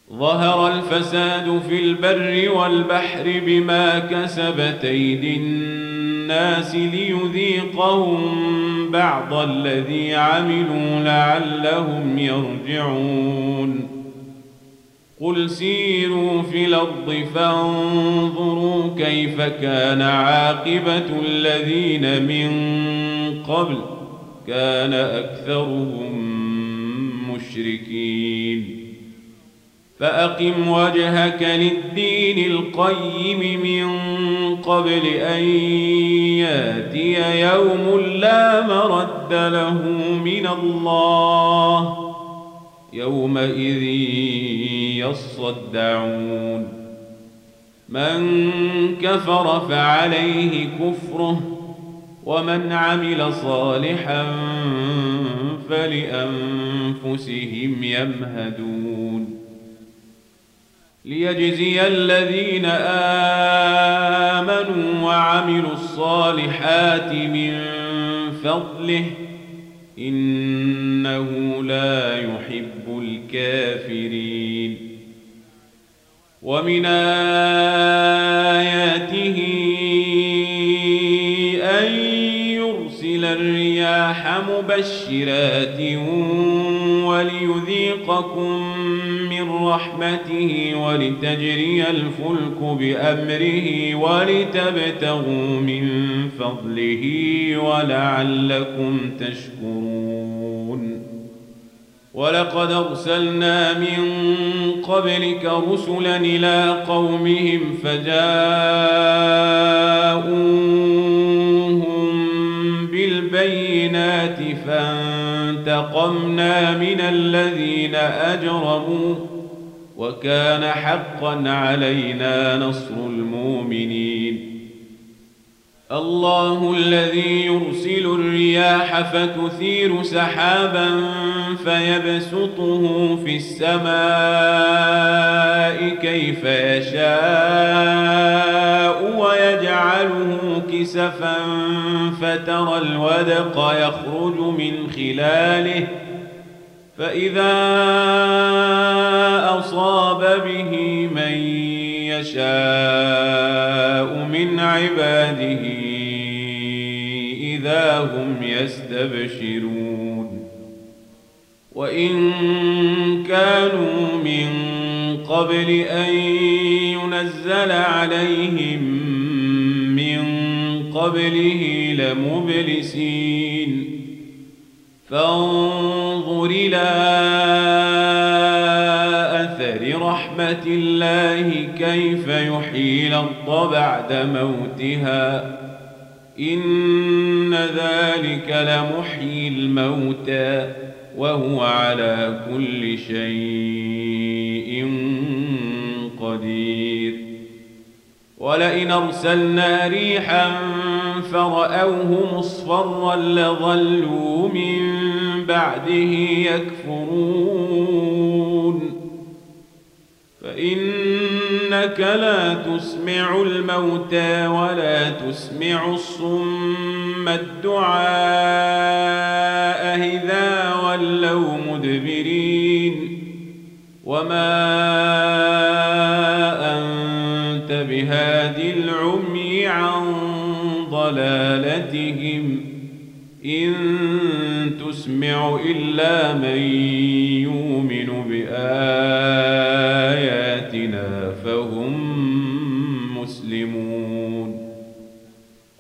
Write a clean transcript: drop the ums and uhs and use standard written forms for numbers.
ظهر الفساد في البر والبحر بما كسبت أيدي الناس ليذيقهم بعض الذي عملوا لعلهم يرجعون قل سيروا في الأرض فانظروا كيف كان عاقبة الذين من قبل كان أكثرهم مشركين فأقم وجهك للدين القيم من قبل أن ياتي يوم لا مرد له من الله يومئذ يصدعون من كفر فعليه كفره ومن عمل صالحا فلأنفسهم يمهدون ليجزي الذين آمنوا وعملوا الصالحات من فضله إنه لا يحب الكافرين ومن آياته أن يرسل الرياح مبشرات وليذيقكم من رحمته ولتجري الفلك بأمره ولتبتغوا من فضله ولعلكم تشكرون ولقد أرسلنا من قبلك رسلا إلى قومهم فجاءوهم بالبينات فانتقمنا من الذين أجرموا وكان حقا علينا نصر المؤمنين الله الذي يرسل الرياح فتثير سحابا فيبسطه في السماء كيف يشاء ويجعله كسفا فترى الودق يخرج من خلاله فإذا أصاب به من يشاء من عباده إذا هم يستبشرون وإن كانوا من قبل أن ينزل عليهم من قبله لمبلسين فانظر إلى أثر رحمة الله كيف يحيي الأرض بعد موتها إن ذلك لمحيي الموتى وهو على كل شيء قدير ولئن أرسلنا ريحا فرأوه مصفرا لظلوا من بعده يكفرون فإنك لا تسمع الموتى ولا تسمع الصم الدعاء إذا ولوا مدبرين وما أنت بهاد العمي عن ضلالتهم إن تسمع إلا من يؤمن بآياتنا فهم مسلمون